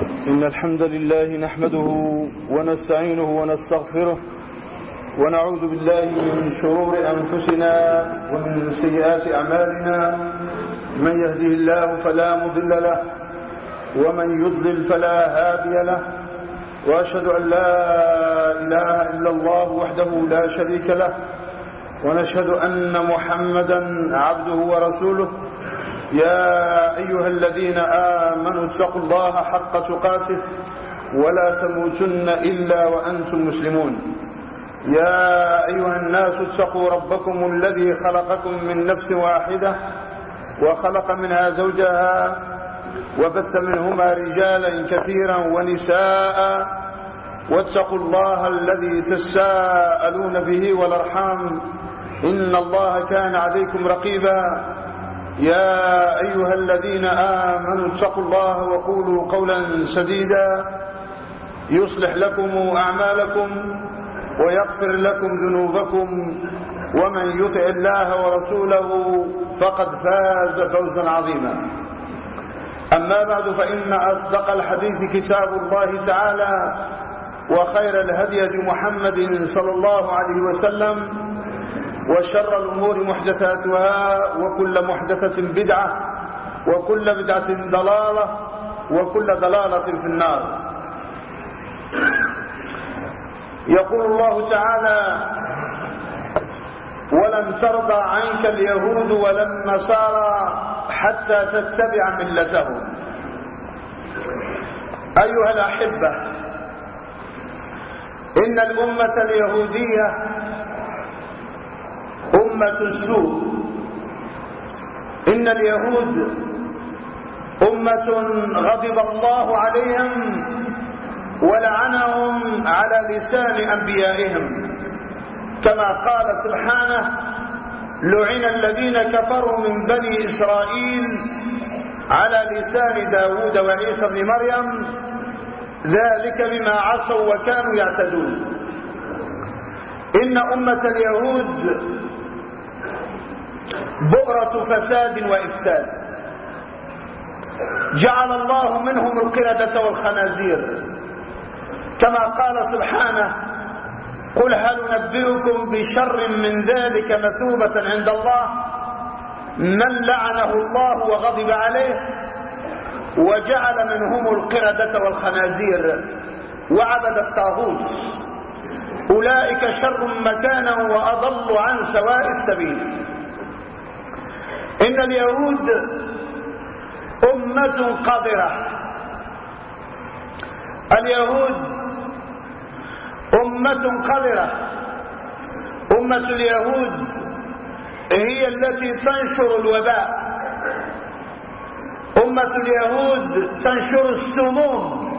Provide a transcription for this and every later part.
إن الحمد لله نحمده ونستعينه ونستغفره ونعوذ بالله من شرور أنفسنا ومن سيئات أعمالنا. من يهده الله فلا مضل له ومن يضلل فلا هادي له، وأشهد أن لا إله إلا الله وحده لا شريك له، ونشهد أن محمدا عبده ورسوله. يا أيها الذين آمنوا اتقوا الله حق تقاته ولا تموتن إلا وأنتم مسلمون. يا أيها الناس اتقوا ربكم الذي خلقكم من نفس واحدة وخلق منها زوجها وبث منهما رجالا كثيرا ونساء، واتقوا الله الذي تساءلون به والأرحام إن الله كان عليكم رقيبا. يا أيها الذين آمنوا اتقوا الله وقولوا قولا سديدا يصلح لكم أعمالكم ويغفر لكم ذنوبكم، ومن يطع الله ورسوله فقد فاز فوزا عظيما. أما بعد، فإن أصدق الحديث كتاب الله تعالى، وخير الهدي هدي محمد صلى الله عليه وسلم، وشر الأمور محدثاتها، وكل محدثة بدعة، وكل بدعة ضلالة، وكل ضلالة في النار. يقول الله تعالى: ولن ترضى عنك اليهود ولا النصارى حتى تتبع ملتهم. أيها الأحبة، إن الأمة اليهودية أمة السوء. إن اليهود أمة غضب الله عليهم ولعنهم على لسان أنبيائهم، كما قال سبحانه: لعن الذين كفروا من بني إسرائيل على لسان داود وعيسى بن مريم ذلك بما عصوا وكانوا يعتدون. إن أمة اليهود بؤرة فساد وإفساد، جعل الله منهم القردة والخنازير، كما قال سبحانه: قل هل ننبئكم بشر من ذلك مثوبة عند الله من لعنه الله وغضب عليه وجعل منهم القردة والخنازير وعبد الطاغوت، أولئك شر مكانا وأضل عن سواء السبيل. إن اليهود أمة قذرة. اليهود أمة قذرة. أمة اليهود هي التي تنشر الوباء. أمة اليهود تنشر السموم.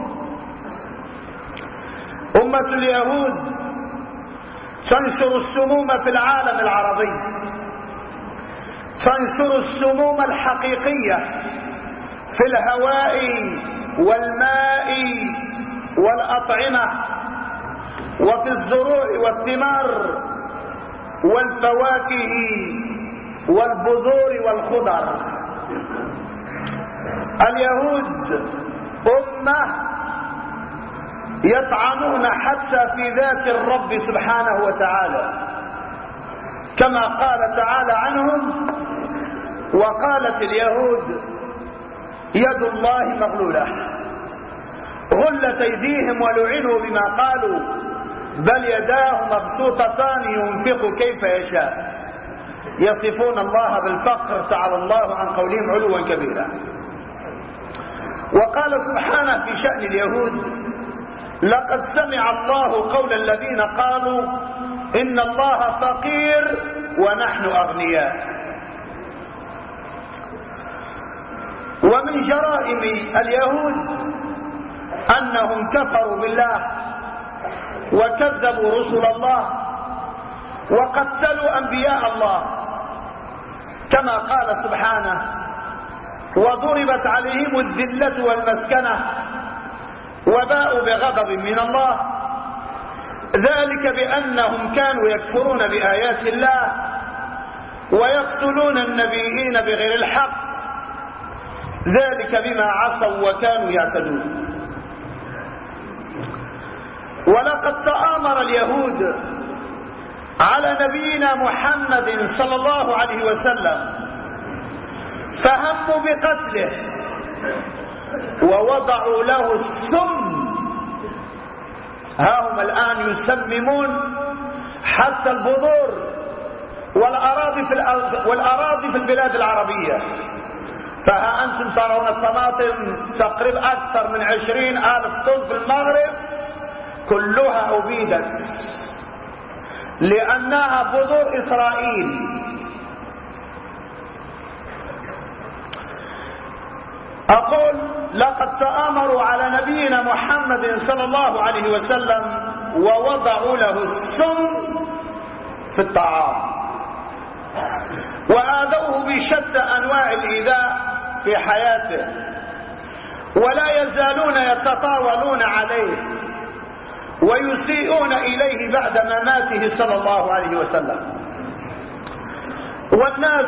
أمة اليهود تنشر السموم في العالم العربي، تنشر السموم الحقيقية في الهواء والماء والأطعمة وفي الزروع والثمار والفواكه والبذور والخضر. اليهود أمة يطعنون حتى في ذات الرب سبحانه وتعالى، كما قال تعالى عنهم: وقالت اليهود يد الله مغلولة غلت أيديهم ولعنوا بما قالوا بل يداه مبسوطتان ينفق كيف يشاء يصفون الله بالفقر تعالى الله عن قولهم علوا كبيرا. وقال سبحانه في شأن اليهود: لقد سمع الله قول الذين قالوا إن الله فقير ونحن أغنياء. ومن جرائم اليهود أنهم كفروا بالله وكذبوا رسل الله وقتلوا أنبياء الله، كما قال سبحانه: وضربت عليهم الذلة والمسكنة وباءوا بغضب من الله ذلك بأنهم كانوا يكفرون بآيات الله ويقتلون النبيين بغير الحق ذلك بما عصوا وكانوا يعتدون. ولقد تآمر اليهود على نبينا محمد صلى الله عليه وسلم فهموا بقتله ووضعوا له السم. ها هم الآن يسممون حتى البذور والأراضي في البلاد العربية. فها أنتم ترون الطماطم تقريبا أكثر من 20,000 طن في المغرب كلها أبيدت لأنها بذور إسرائيل. أقول لقد تآمروا على نبينا محمد صلى الله عليه وسلم ووضعوا له السم في الطعام وآذوه بشتى أنواع الإيذاء في حياته، ولا يزالون يتطاولون عليه ويسيئون إليه بعد مماته صلى الله عليه وسلم. والناس،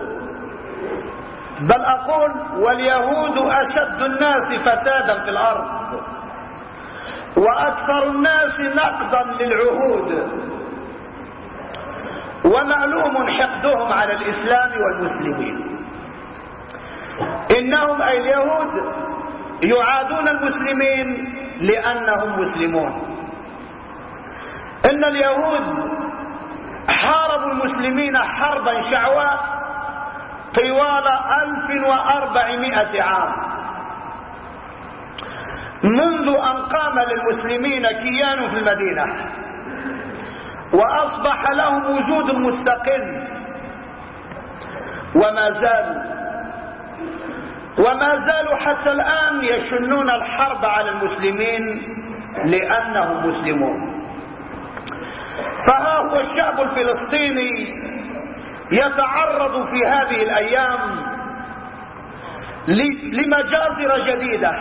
بل أقول واليهود أشد الناس فسادا في الأرض وأكثر الناس نقضا للعهود، ومعلوم حقدهم على الإسلام والمسلمين. إنهم أي اليهود يعادون المسلمين لأنهم مسلمون. إن اليهود حاربوا المسلمين حربا شعواء طوال 1400 عام، منذ أن قام للمسلمين كيان في المدينة وأصبح لهم وجود مستقل، وما زالوا حتى الآن يشنون الحرب على المسلمين لأنهم مسلمون. فها هو الشعب الفلسطيني يتعرض في هذه الأيام لمجازر جديدة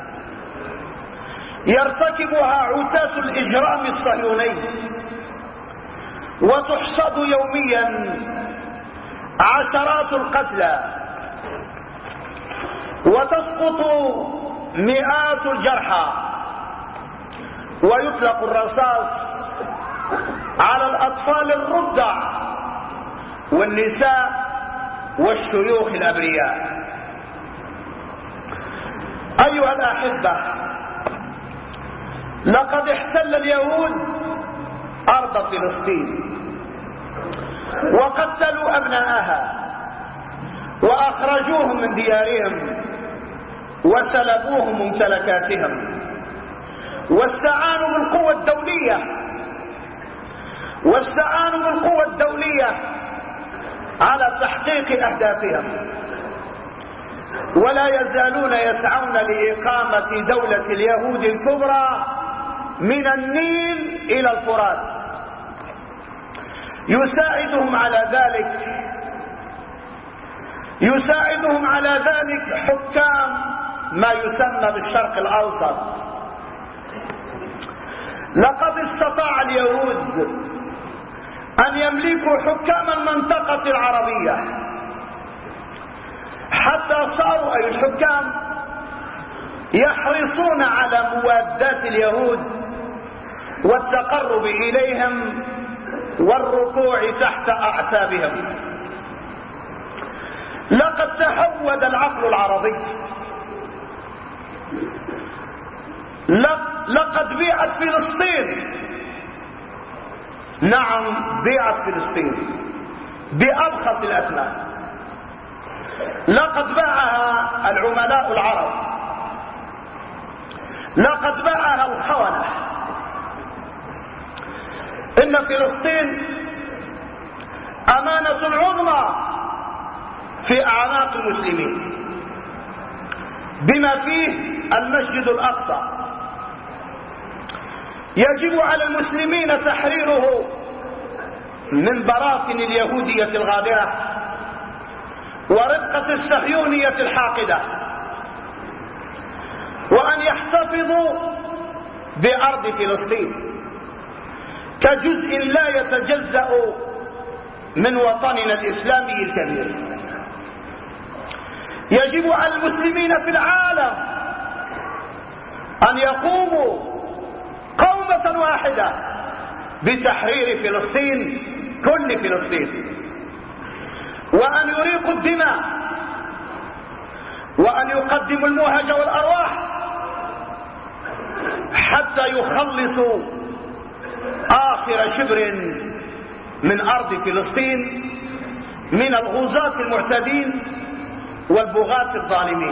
يرتكبها عتاة الإجرام الصهيوني، وتحصد يوميا عشرات القتلى وتسقط مئات الجرحى، ويطلق الرصاص على الأطفال الرضع والنساء والشيوخ الأبرياء. أيها الأحبة، لقد احتل اليهود أرض فلسطين وقتلوا أبناءها وأخرجوهم من ديارهم وسلبوهم ممتلكاتهم، واستعانوا بالقوة الدولية على تحقيق أهدافهم، ولا يزالون يسعون لإقامة دولة اليهود الكبرى من النيل إلى الفرات. يساعدهم على ذلك حكام ما يسمى بالشرق الأوسط. لقد استطاع اليهود أن يملكوا حكام المنطقة العربية، حتى صاروا أي الحكام يحرصون على مواداة اليهود والتقرب إليهم والركوع تحت أعتابهم. لقد تهود العقل العربي، لقد بيعت فلسطين، نعم بيعت فلسطين بأبخس الأثمان. لقد باعها العملاء العرب، لقد باعها الخونة. إن فلسطين أمانة عظمى في أعناق المسلمين، بما فيه المسجد الأقصى. يجب على المسلمين تحريره من براثن اليهودية الغادرة ورقة الصهيونية الحاقدة، وأن يحتفظوا بأرض فلسطين كجزء لا يتجزأ من وطننا الإسلامي الكبير. يجب على المسلمين في العالم أن يقوموا قوما ضربة واحدة بتحرير فلسطين، كل فلسطين، وأن يريقوا الدماء وأن يقدموا المهج والأرواح حتى يخلصوا آخر شبر من أرض فلسطين من الغزاة المعتدين والبغاة الظالمين.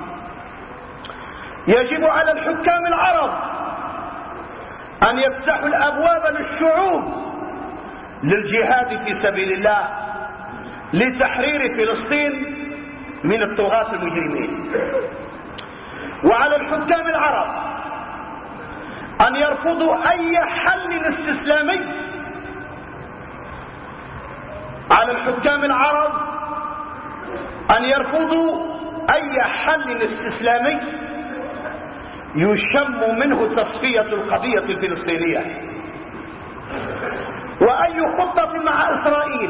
يجب على الحكام العرب أن يفتحوا الأبواب للشعوب للجهاد في سبيل الله لتحرير فلسطين من الطغاة المجرمين. وعلى الحكام العرب أن يرفضوا أي حل استسلامي. على الحكام العرب أن يرفضوا أي حل استسلامي يشم منه تصفية القضية الفلسطينية، وأي خطة مع إسرائيل،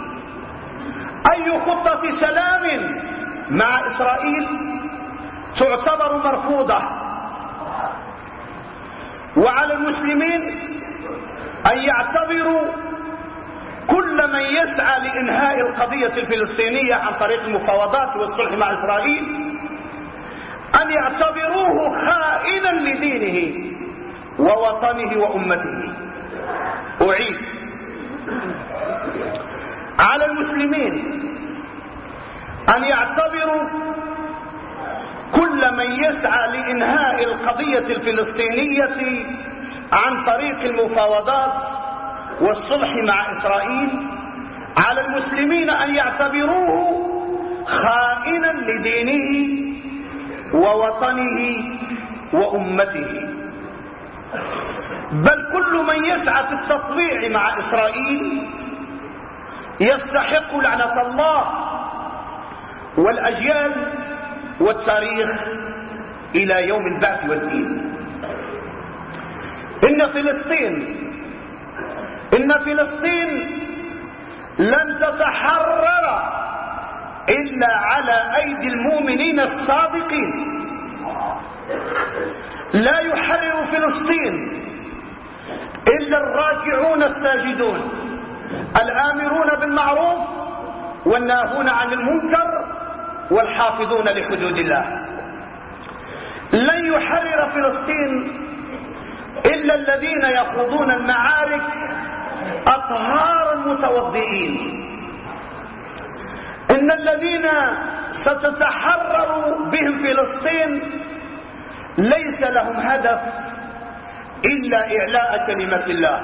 أي خطة سلام مع إسرائيل تعتبر مرفوضة. وعلى المسلمين أن يعتبروا كل من يسعى لإنهاء القضية الفلسطينية عن طريق المفاوضات والصلح مع إسرائيل أن يعتبروه خائنا لدينه ووطنه وأمته. أعيد، على المسلمين أن يعتبروا كل من يسعى لإنهاء القضية الفلسطينية عن طريق المفاوضات والصلح مع إسرائيل، على المسلمين أن يعتبروه خائنا لدينه ووطنه وأمته. بل كل من يسعى في التطبيع مع إسرائيل يستحق لعنة الله والأجيال والتاريخ إلى يوم البعث والدين. إن فلسطين لن تتحرر إلا على أيدي المؤمنين الصادقين. لا يحرر فلسطين إلا الراكعون الساجدون الآمرون بالمعروف والناهون عن المنكر والحافظون لحدود الله. لن يحرر فلسطين إلا الذين يخوضون المعارك أطهار متوضئين. إن الذين ستتحرر بهم فلسطين ليس لهم هدف إلا إعلاء كلمة الله،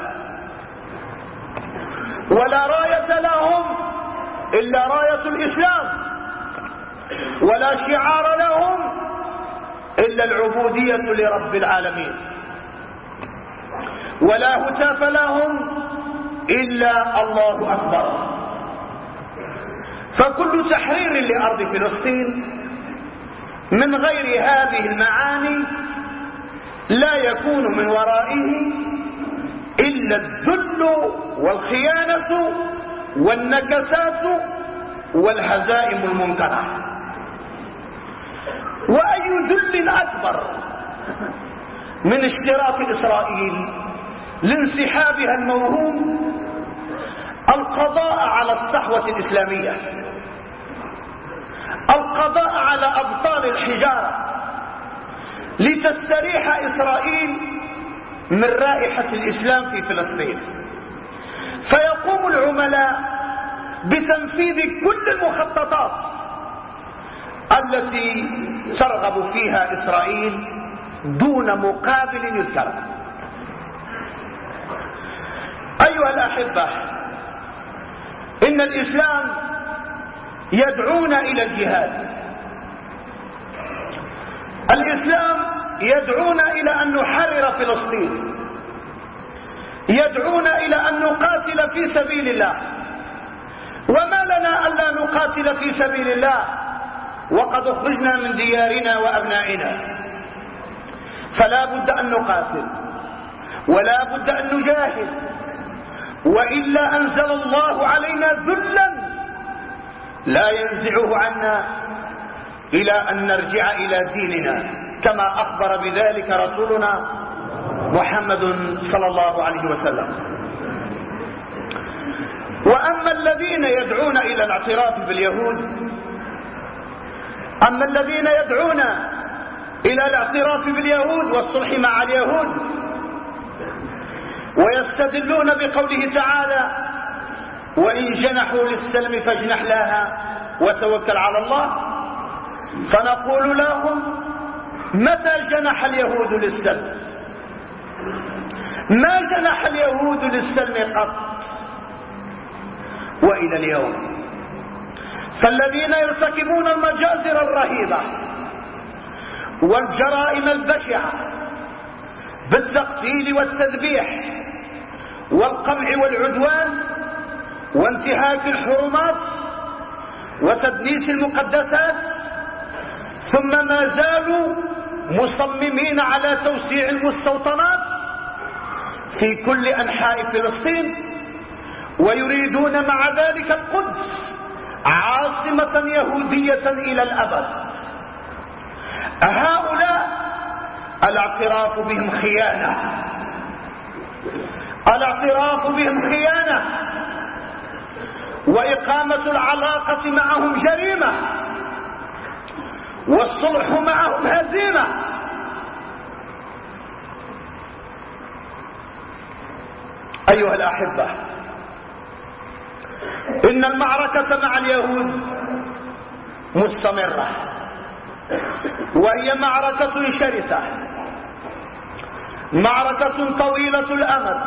ولا راية لهم إلا راية الإسلام، ولا شعار لهم إلا العبودية لرب العالمين، ولا هتاف لهم إلا الله أكبر. فكل تحرير لأرض فلسطين من غير هذه المعاني لا يكون من ورائه إلا الذل والخيانة والنكسات والهزائم المنكرة. وأي ذل أكبر من اشتراك إسرائيل لانسحابها الموهوم القضاء على الصحوة الإسلامية، القضاء على أبطال الحجارة، لتستريح إسرائيل من رائحة الإسلام في فلسطين. فيقوم العملاء بتنفيذ كل المخططات التي ترغب فيها إسرائيل دون مقابل يذكر. أيها الأحبة، إن الإسلام يدعونا إلى الجهاد. الإسلام يدعونا إلى أن نحرر فلسطين، يدعونا إلى أن نقاتل في سبيل الله. وما لنا ألا نقاتل في سبيل الله وقد أخرجنا من ديارنا وأبنائنا؟ فلا بد أن نقاتل ولا بد أن نجاهد، وإلا أنزل الله علينا ذلا لا ينزعه عنا إلى أن نرجع إلى ديننا، كما أخبر بذلك رسولنا محمد صلى الله عليه وسلم. وأما الذين يدعون إلى الاعتراف باليهود، أما الذين يدعون إلى الاعتراف باليهود والصلح مع اليهود ويستدلون بقوله تعالى: وإن جنحوا للسلم فاجنح لها وتوكل على الله، فنقول لهم: متى جنح اليهود للسلم؟ ما جنح اليهود للسلم قط وإلى اليوم. فالذين يرتكبون المجازر الرهيبة والجرائم البشعة بالتقتيل والتذبيح والقمع والعدوان وانتهاك الحرمات وتدنيس المقدسات، ثم ما زالوا مصممين على توسيع المستوطنات في كل أنحاء فلسطين، ويريدون مع ذلك القدس عاصمة يهودية إلى الأبد. هؤلاء الاعتراف بهم خيانة، الاعتراف بهم خيانة، وإقامة العلاقة معهم جريمة، والصلح معهم هزيمة. أيها الأحبة، إن المعركة مع اليهود مستمرة، وهي معركة شرسة، معركة طويلة الأمد.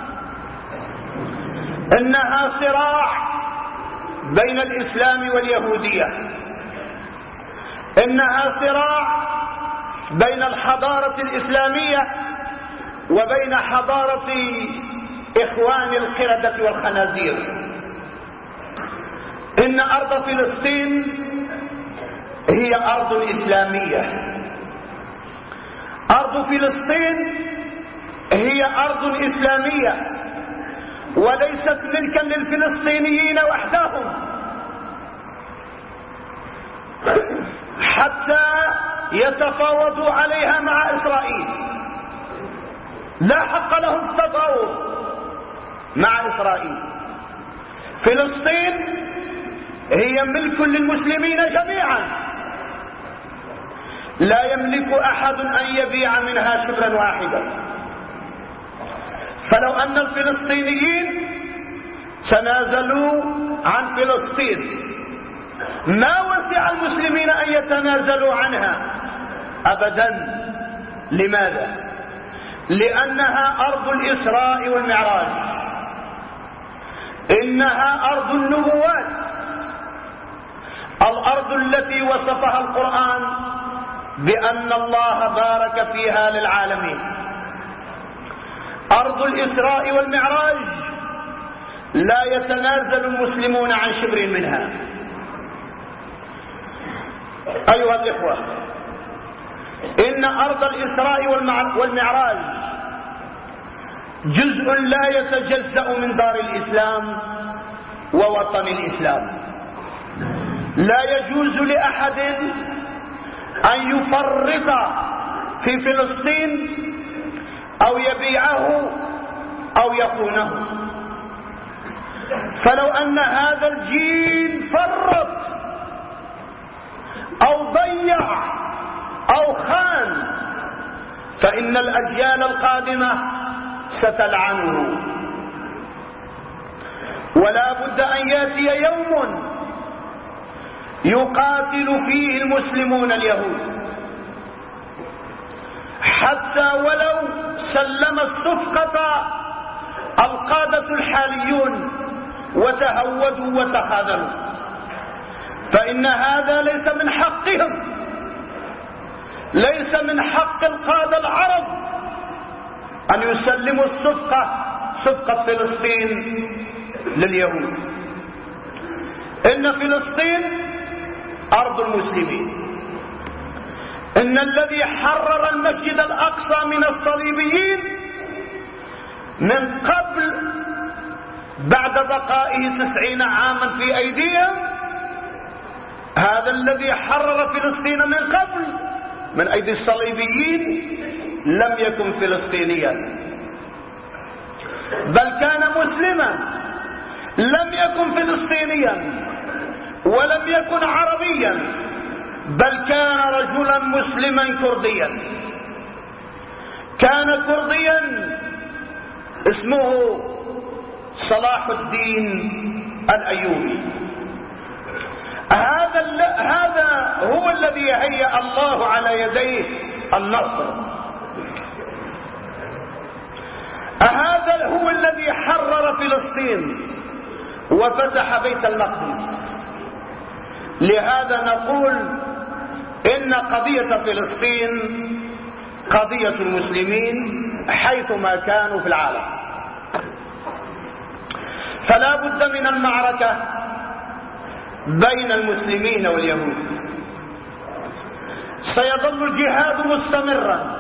إنها صراع بين الإسلام واليهودية، إنها صراع بين الحضارة الإسلامية وبين حضارة إخوان القردة والخنازير. إن أرض فلسطين هي أرض إسلامية، أرض فلسطين هي أرض إسلامية، وليست ملكا للفلسطينيين وحدهم حتى يتفاوضوا عليها مع إسرائيل. لا حق لهم التفاوض مع إسرائيل. فلسطين هي ملك للمسلمين جميعا، لا يملك أحد أن يبيع منها شبرا واحدا. فلو أن الفلسطينيين تنازلوا عن فلسطين ما وسع المسلمين أن يتنازلوا عنها أبدا. لماذا؟ لأنها أرض الإسراء والمعراج، إنها أرض النبوات، الأرض التي وصفها القرآن بأن الله بارك فيها للعالمين. أرض الإسراء والمعراج لا يتنازل المسلمون عن شبر منها. أيها الإخوة، إن أرض الإسراء والمعراج جزء لا يتجزأ من دار الإسلام ووطن الإسلام. لا يجوز لأحد أن يفرط في فلسطين أو يبيعه أو يخونه. فلو أن هذا الجيل فرط أو ضيع أو خان فإن الأجيال القادمة ستلعنه. ولا بد أن يأتي يوم يقاتل فيه المسلمون اليهود، حتى ولو سلم الصفقة القادة الحاليون وتهودوا وتخاذلوا، فإن هذا ليس من حقهم، ليس من حق القادة العرب أن يسلموا صفقة فلسطين لليهود. إن فلسطين أرض المسلمين. إن الذي حرر المسجد الأقصى من الصليبيين من قبل بعد بقائه 90 عاما في أيديهم، هذا الذي حرر فلسطين من قبل من أيدي الصليبيين لم يكن فلسطينيا، بل كان مسلما، لم يكن فلسطينيا ولم يكن عربيا، بل كان رجلا مسلما كرديا. كان كرديا اسمه صلاح الدين الأيوبي. هذا هو الذي هيأ الله على يديه النصر. هذا هو الذي حرر فلسطين وفتح بيت المقدس. لهذا نقول إن قضية فلسطين قضية المسلمين حيثما كانوا في العالم. فلا بد من المعركة بين المسلمين واليهود. سيظل الجهاد مستمرا،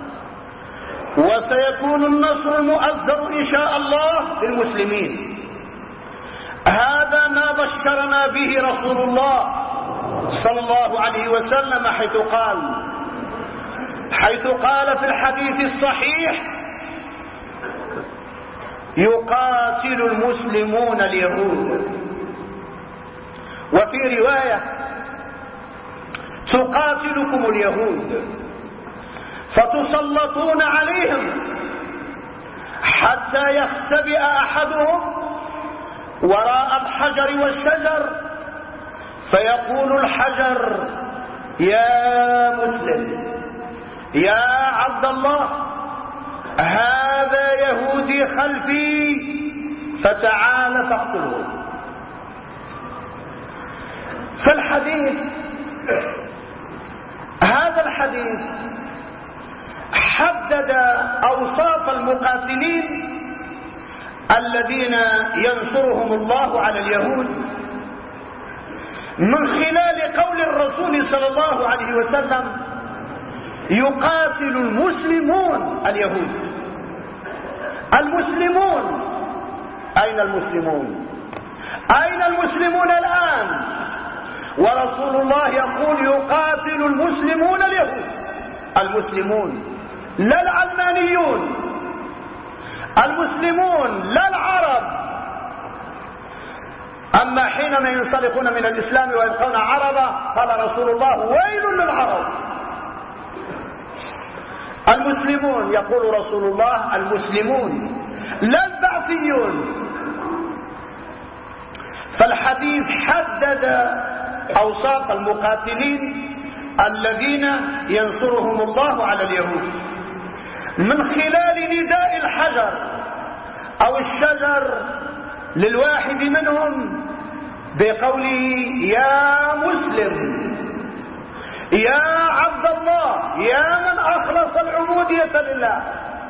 وسيكون النصر المؤزر إن شاء الله للمسلمين. هذا ما بشرنا به رسول الله صلى الله عليه وسلم حيث قال في الحديث الصحيح: يقاتل المسلمون اليهود، وفي رواية: تقاتلكم اليهود فتسلطون عليهم حتى يختبئ أحدهم وراء الحجر والشجر فيقول الحجر: يا مسلم، يا عبد الله، هذا يهودي خلفي فتعال فاقتله. هذا الحديث حدد أوصاف المقاتلين الذين ينصرهم الله على اليهود من خلال قول الرسول صلى الله عليه وسلم: يقاتل المسلمون اليهود. المسلمون، أين المسلمون؟ أين المسلمون الآن؟ ورسول الله يقول: يقاتل المسلمون اليهود. المسلمون لا العلمانيون، المسلمون لا العرب. أما حينما ينسلخون من الإسلام ويبقون عربا قال رسول الله: ويل للعرب. المسلمون، يقول رسول الله: المسلمون لا البعثيون. فالحديث حدد أوصاف المقاتلين الذين ينصرهم الله على اليهود من خلال نداء الحجر أو الشجر للواحد منهم بقوله: يا مسلم، يا عبد الله، يا من أخلص العبودية لله،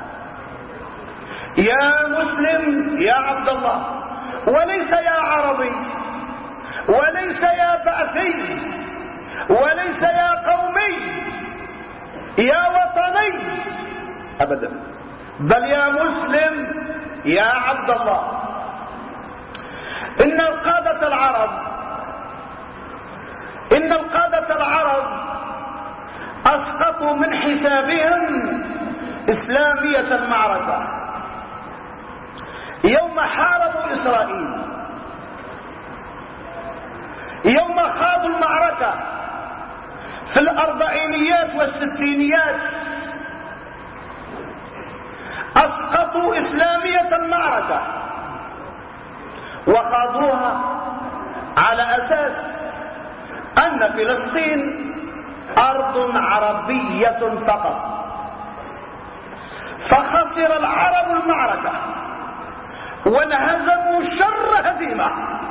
يا مسلم، يا عبد الله، وليس يا عربي، وليس يا بعثي، وليس يا قومي، يا وطني، أبدا، بل يا مسلم، يا عبد الله. إن القادة العرب أسقطوا من حسابهم إسلامية المعركة يوم حاربوا إسرائيل، يوم خاضوا المعركة في الأربعينيات والستينيات أسقطوا إسلامية المعركة وخاضوها على أساس أن فلسطين أرض عربية فقط. فخسر العرب المعركة وانهزموا شر هزيمة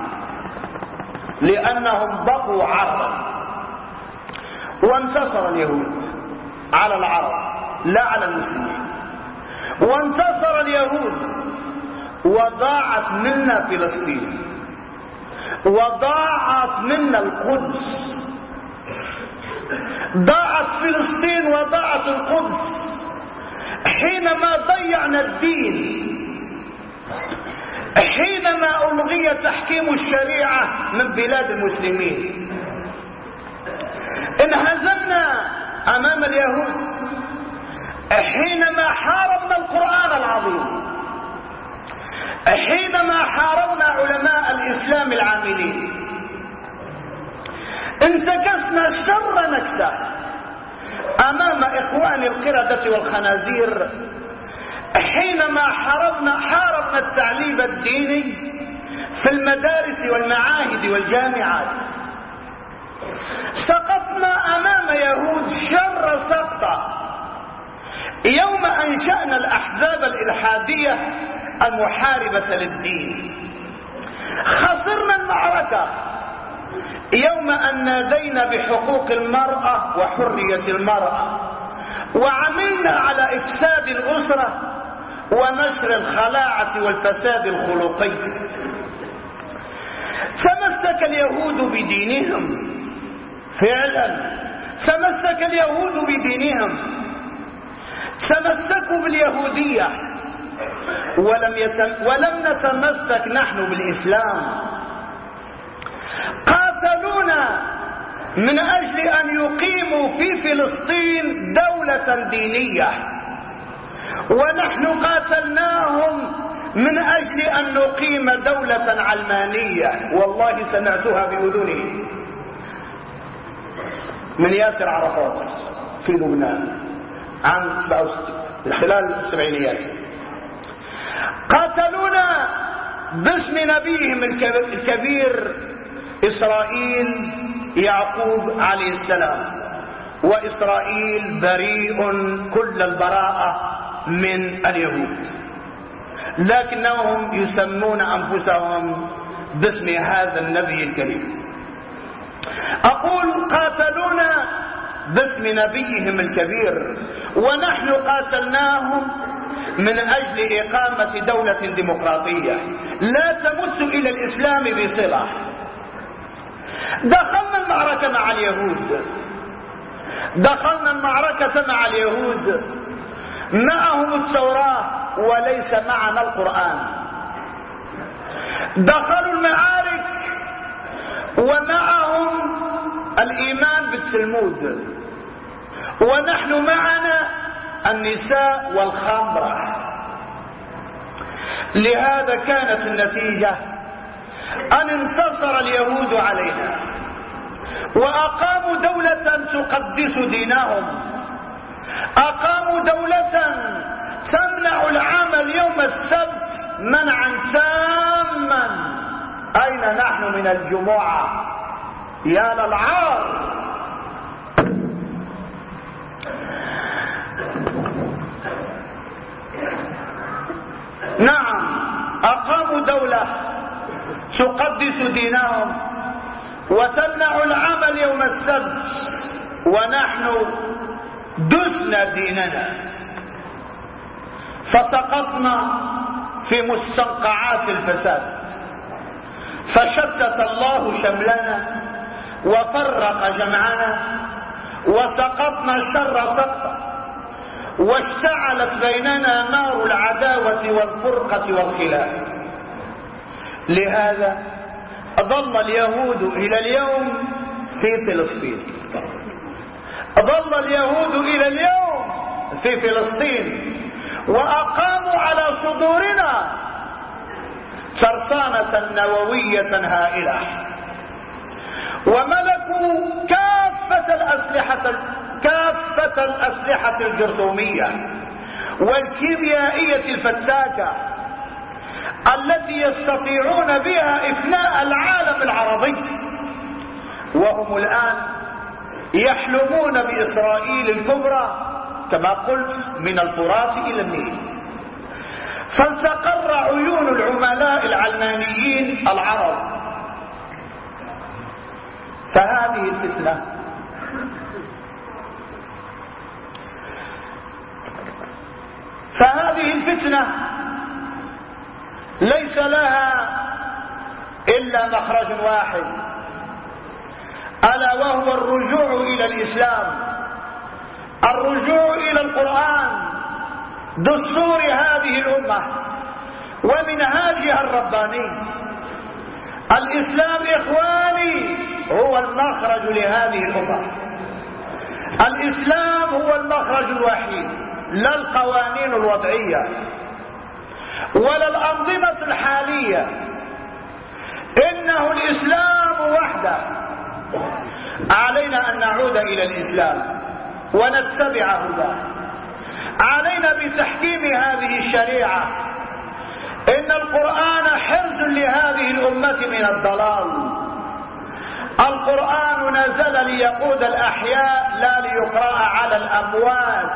لأنهم بقوا عربا. وانتصر اليهود على العرب لا على المسلمين، وانتصر اليهود وضاعت منا فلسطين، وضاعت منا القدس. ضاعت فلسطين وضاعت القدس حينما ضيعنا الدين، حينما ألغي تحكيم الشريعة من بلاد المسلمين. انهزمنا أمام اليهود، حينما حاربنا القرآن العظيم، حينما حاربنا علماء الإسلام العاملين، انتكسنا شر نكسة أمام إخوان القردة والخنازير، حينما حاربنا التعليم الديني في المدارس والمعاهد والجامعات. سقطنا أمام يهود شر سقطة يوم أنشأنا الأحزاب الإلحادية المحاربة للدين. خسرنا المعركة يوم أن نادينا بحقوق المرأة وحرية المرأة، وعملنا على إفساد الأسرة ونشر الخلاعة والفساد الخلقي. تمسك اليهود بدينهم، فعلا تمسك اليهود بدينهم، تمسكوا باليهودية، ولم نتمسك نحن بالإسلام. قاتلونا من أجل أن يقيموا في فلسطين دولة دينية، ونحن قاتلناهم من أجل أن نقيم دولة علمانية. والله سمعتها بأذني من ياسر عرفات في لبنان عن خلال السبعينيات. قاتلونا باسم نبيهم الكبير إسرائيل يعقوب عليه السلام، وإسرائيل بريء كل البراءة من اليهود، لكنهم يسمون أنفسهم باسم هذا النبي الكريم. أقول قاتلونا باسم نبيهم الكبير، ونحن قاتلناهم من أجل إقامة دولة ديمقراطية لا تمس إلى الإسلام بصلة. دخلنا المعركة مع اليهود، دخلنا المعركة مع اليهود، معهم التوراة وليس معنا القرآن. دخلوا المعارك ومعهم الإيمان بالتلمود، ونحن معنا النساء والخمرة. لهذا كانت النتيجة أن انتصر اليهود علينا، وأقاموا دولة تقدس دينهم، أقاموا دولة تمنع العمل يوم السبت منعا تاما. أين نحن من الجمعة؟ يا للعار. نعم، أقاموا دولة تقدس دينهم وتمنع العمل يوم السبت، ونحن دسنا ديننا، فسقطنا في مستنقعات الفساد، فشتت الله شملنا وفرق جمعنا، وسقطنا شر سقطة، واشتعلت بيننا نار العداوة والفرقة والخلاف. لهذا ظل اليهود إلى اليوم في فلسطين، ظل اليهود إلى اليوم في فلسطين، وأقاموا على صدورنا ترسانة نووية هائلة، وملكوا كافة الأسلحة الجرثومية والكيميائية الفتاكة التي يستطيعون بها إفناء العالم العربي. وهم الآن يحلمون بإسرائيل الكبرى كما قلت من الفرات إلى النيل. فلتقر عيون العملاء العلمانيين العرب. فهذه الفتنة ليس لها إلا مخرج واحد، ألا وهو الرجوع إلى الإسلام، الرجوع إلى القرآن دستور هذه الأمة ومنهاجها الرباني. الإسلام إخواني هو المخرج لهذه الأمة، الإسلام هو المخرج الوحيد. لا القوانين الوضعية ولا الأنظمة الحالية، إنه الإسلام وحده. علينا أن نعود إلى الإسلام ونتبع هداه. علينا بتحكيم هذه الشريعة. إن القرآن حرز لهذه الأمة من الضلال. القرآن نزل ليقود الأحياء لا ليقرأ على الأموات.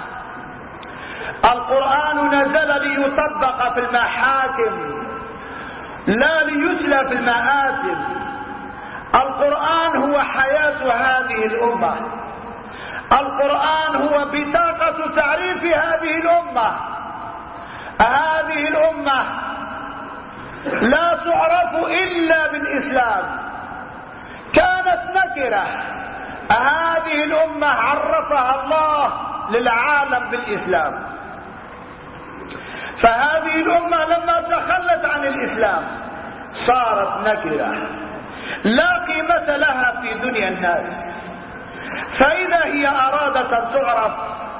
القرآن نزل ليطبق في المحاكم لا ليتلى في المآثم. القرآن هو حياة هذه الأمة. القرآن هو بطاقة تعريف هذه الأمة. هذه الأمة لا تعرف إلا بالإسلام، كانت نكرة. هذه الأمة عرفها الله للعالم بالإسلام. فهذه الأمة لما تخلت عن الإسلام صارت نكرة لا قيمة لها في دنيا الناس. فإذا هي أرادت أن تعرف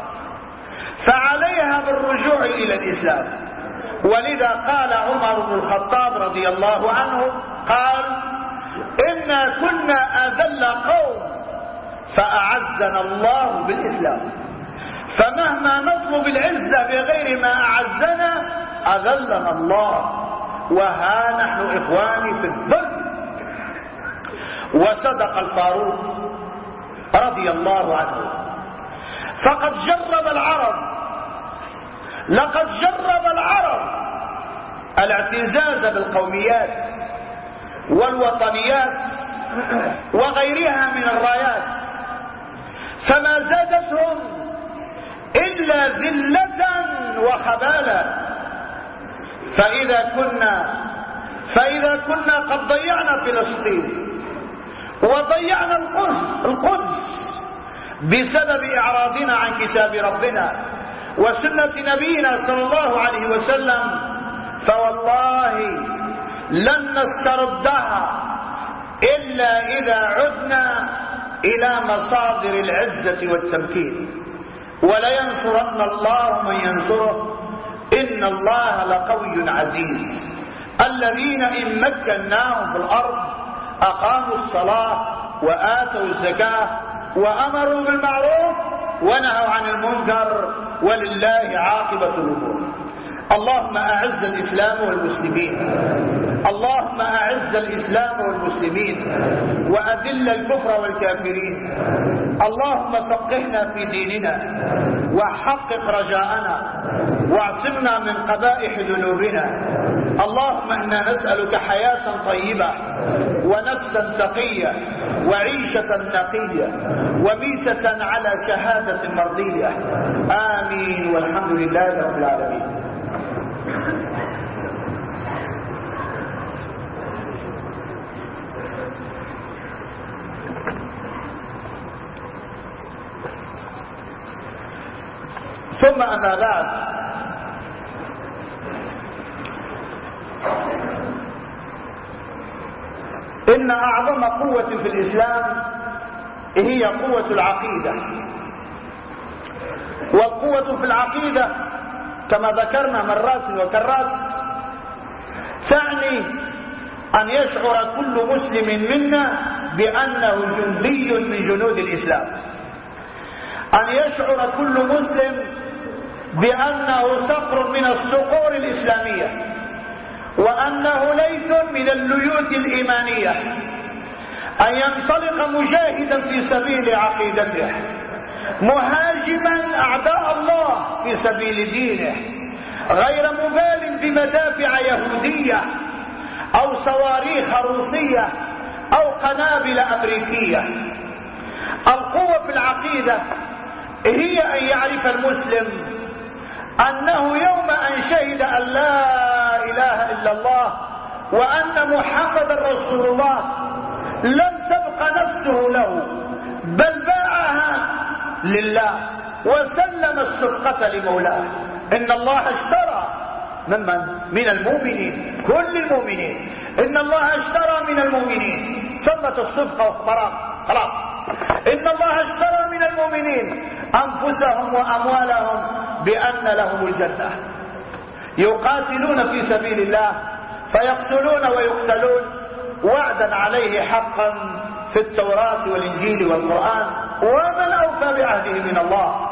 فعليها بالرجوع إلى الإسلام. ولذا قال عمر بن الخطاب رضي الله عنه قال: إنا كنا أذل قوم فأعزنا الله بالإسلام، فمهما نطلب العزة بغير ما أعزنا أذلنا الله، وها نحن إخواني في الذل. وصدق الفاروق رضي الله عنه. فقد جرب العرب، لقد جرب العرب الاعتزاز بالقوميات والوطنيات وغيرها من الرايات، فما زادتهم إلا ذلة وخبالا. فإذا كنا قد ضيعنا فلسطين وضيعنا القدس بسبب إعراضنا عن كتاب ربنا وسنة نبينا صلى الله عليه وسلم، فوالله لن نستردها إلا إذا عدنا إلى مصادر العزة والتمكين. ولينصرن الله من ينصره إن الله لقوي عزيز. الذين إن مكناهم في الأرض أقاموا الصلاة وآتوا الزكاة وأمروا بالمعروف ونهوا عن المنكر ولله عاقبة الأمور. اللهم أعز الإسلام والمسلمين، اللهم أعز الإسلام والمسلمين وأذل الكفر والكافرين. اللهم فقهنا في ديننا وحقق رجاءنا واعصمنا من قبائح ذنوبنا. اللهم إنا نسألك حياة طيبة ونفسا تقية وعيشة نقية وميتة على شهادة مرضية. آمين والحمد لله رب العالمين. ثم أما بعد، إن أعظم قوة في الإسلام هي قوة العقيدة. والقوة في العقيدة كما ذكرنا مرات وكرات تعني أن يشعر كل مسلم منا بأنه جندي من جنود الإسلام، أن يشعر كل مسلم بأنه صقر من الصقور الإسلامية، وأنه ليث من الليوث الإيمانية، أن ينطلق مجاهدا في سبيل عقيدته، مهاجما أعداء الله في سبيل دينه، غير مبال بمدافع يهودية أو صواريخ روسية أو قنابل أمريكية. القوة في العقيدة هي أن يعرف المسلم أنه يوم أن شهد أن لا إله إلا الله وأن محمد رسول الله لم تبق نفسه له، بل باعها لله وسلم الصفقة لمولاه. إن الله اشترى من المؤمنين، كل المؤمنين، إن الله اشترى من المؤمنين، ثبت الصفقة واخبرها خلاص. إن الله اشترى من المؤمنين أنفسهم وأموالهم بأن لهم الجنة. يقاتلون في سبيل الله فيقتلون ويقتلون وعدا عليه حقا في التوراة والإنجيل والقرآن، ومن أوفى بعهده من الله.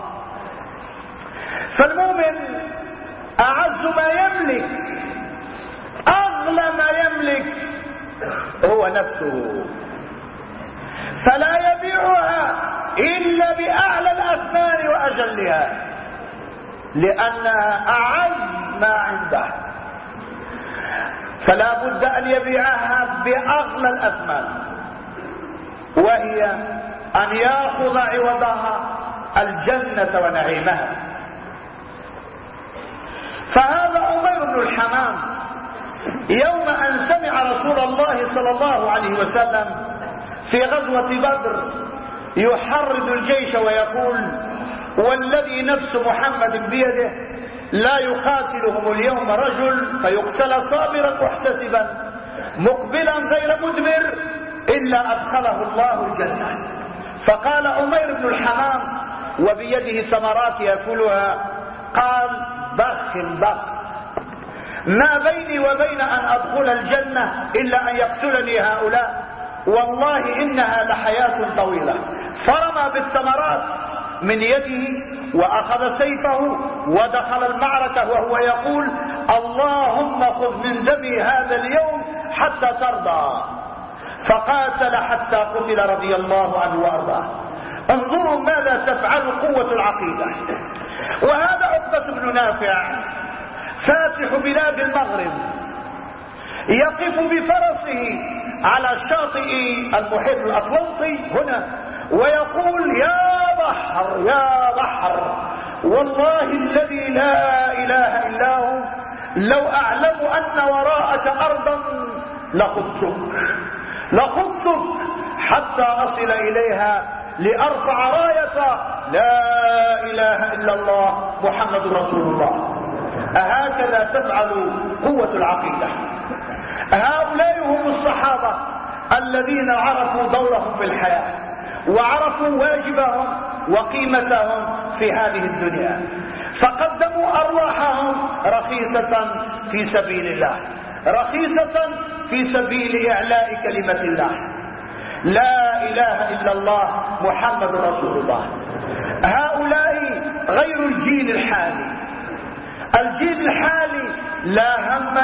فالمؤمن أعز ما يملك، أغلى ما يملك هو نفسه، فلا يبيعها إلا بأعلى الأثمان وأجلها، لأنها أعز ما عنده، فلا بد أن يبيعها بأغلى الأثمان، وهي أن يأخذ عوضها الجنة ونعيمها. فهذا عمير بن الحمام يوم أن سمع رسول الله صلى الله عليه وسلم في غزوة بدر يحرض الجيش ويقول: والذي نفس محمد بيده لا يقاتلهم اليوم رجل فيقتل صابرا محتسبا مقبلا غير مدبر إلا أدخله الله الجنة. فقال عمير بن الحمام وبيده ثمرات يأكلها، قال: بخ بخ، ما بيني وبين أن أدخل الجنة إلا أن يقتلني هؤلاء، والله إنها لحياة طويلة. فرمى بالثمرات من يده وأخذ سيفه ودخل المعركة وهو يقول: اللهم خذ من دمي هذا اليوم حتى ترضى. فقاتل حتى قتل رضي الله عنه وأرضاه. انظروا ماذا تفعل قوة العقيدة. وهذا عقبة بن نافع فاتح بلاد المغرب يقف بفرسه على شاطئ المحيط الأطلنطي هنا ويقول: يا بحر يا بحر، والله الذي لا إله إلا هو لو أعلم أن وراءك أرضا لخضتك حتى أصل إليها لأرفع راية لا إله إلا الله محمد رسول الله. أهكذا تفعل قوة العقيدة. هؤلاء هم الصحابة الذين عرفوا دورهم في الحياة وعرفوا واجبهم وقيمتهم في هذه الدنيا، فقدموا أرواحهم رخيصة في سبيل الله، رخيصة في سبيل إعلاء كلمة الله، لا إله إلا الله محمد رسول الله. هؤلاء غير الجيل الحالي. الجيل الحالي لا هم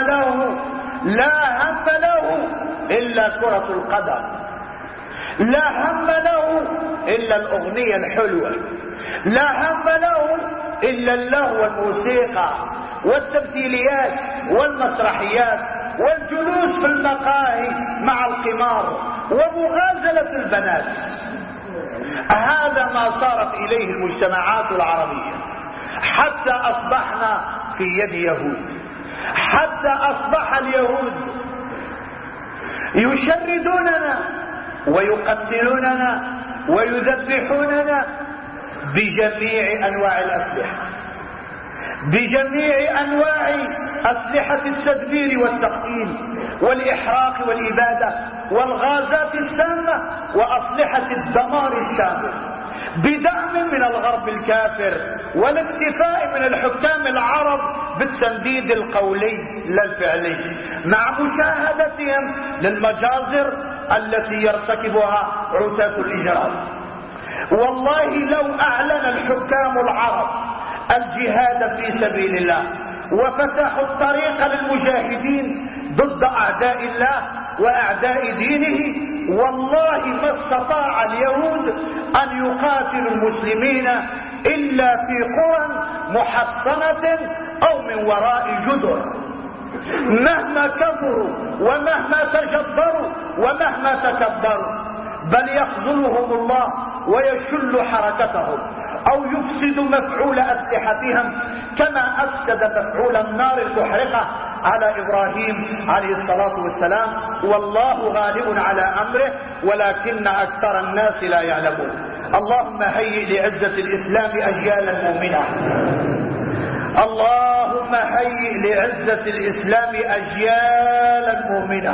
له إلا كرة القدم، لا هم له إلا الأغنية الحلوة، لا هم له إلا اللهو والموسيقى والتمثيليات والمسرحيات والجلوس في المقاهي مع القمار ومغازلة البنات. هذا ما صارت إليه المجتمعات العربية، حتى أصبحنا في يد يهود، حتى أصبح اليهود يشردوننا ويقتلوننا ويذبحوننا بجميع أنواع الأسلحة، بجميع أنواع أسلحة التدمير والتقتيل والإحراق والإبادة والغازات السامة وأسلحة الدمار الشامل، بدعم من الغرب الكافر والاكتفاء من الحكام العرب بالتنديد القولي لا الفعلي، مع مشاهدتهم للمجازر التي يرتكبها عتاة الإجرام. والله لو أعلن الحكام العرب الجهاد في سبيل الله وفتحوا الطريق للمجاهدين ضد أعداء الله وأعداء دينه، والله ما استطاع اليهود أن يقاتلوا المسلمين إلا في قرى محصنة أو من وراء جدر، مهما كفروا ومهما تجبروا ومهما تكبروا، بل يخذلهم الله ويشل حركتهم أو يفسد مفعول أسلحتهم كما أفسد مفعول النار المحرقة على إبراهيم عليه الصلاة والسلام. والله غالب على أمره ولكن أكثر الناس لا يعلمون. اللهم هيئ لعزة الإسلام أجيالا مؤمنة، اللهم هيئ لعزة الإسلام أجيالا مؤمنة،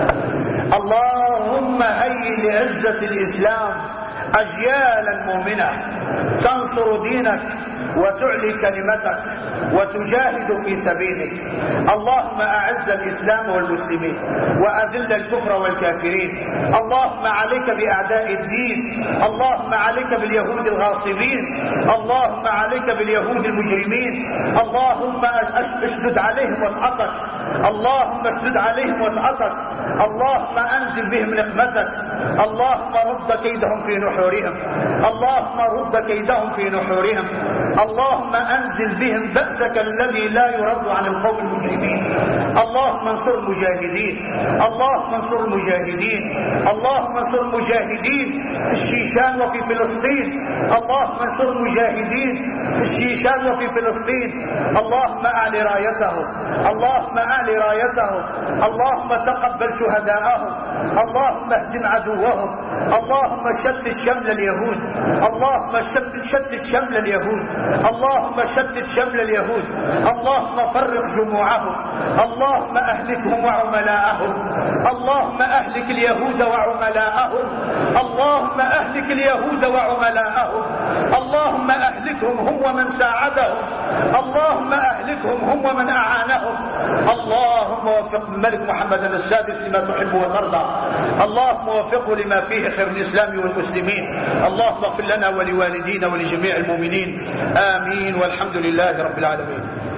اللهم هيئ لعزة الإسلام أجيالا مؤمنة تنصر دينك وتعلي كلمتك وتجاهد في سبيلك. اللهم أعز الإسلام والمسلمين وأذل الكفر والكافرين. اللهم عليك بأعداء الدين. اللهم عليك باليهود الغاصبين. اللهم عليك باليهود المجرمين. اللهم اشدد عليهم وطأتك. اللهم اشدد عليهم وطأتك. اللهم أنزل بهم نقمتك. اللهم رد كيدهم في نحورهم. اللهم رد كيدهم في نحورهم. اللهم أنزل بهم بأسك الذي لا يرد عن القوم المجرمين. اللهم انصر المجاهدين. اللهم انصر المجاهدين. اللهم انصر المجاهدين في الشيشان وفي فلسطين. اللهم انصر المجاهدين في الشيشان وفي فلسطين. اللهم أعلي رايتهم. اللهم أعلي رايتهم. اللهم تقبل شهداءهم. اللهم اهزم عدوهم. اللهم شتت شمل اليهود. اللهم شتت شمل اليهود. اللهم شتت شمل اليهود. اللهم فرق جموعهم. اللهم أهلكهم وعملاءهم. اللهم أهلك اليهود وعملاءهم. اللهم أهلك اليهود وعملاءهم. اللهم أهلكهم هم ومن ساعدهم. اللهم أهلكهم هم ومن أعانهم. اللهم وفق الملك محمد السادس لما تحب وترضى. اللهم وفقه لما فيه خير الإسلام والمسلمين. اللهم اغفر لنا ولوالدينا ولجميع المؤمنين. آمين والحمد لله رب العالمين.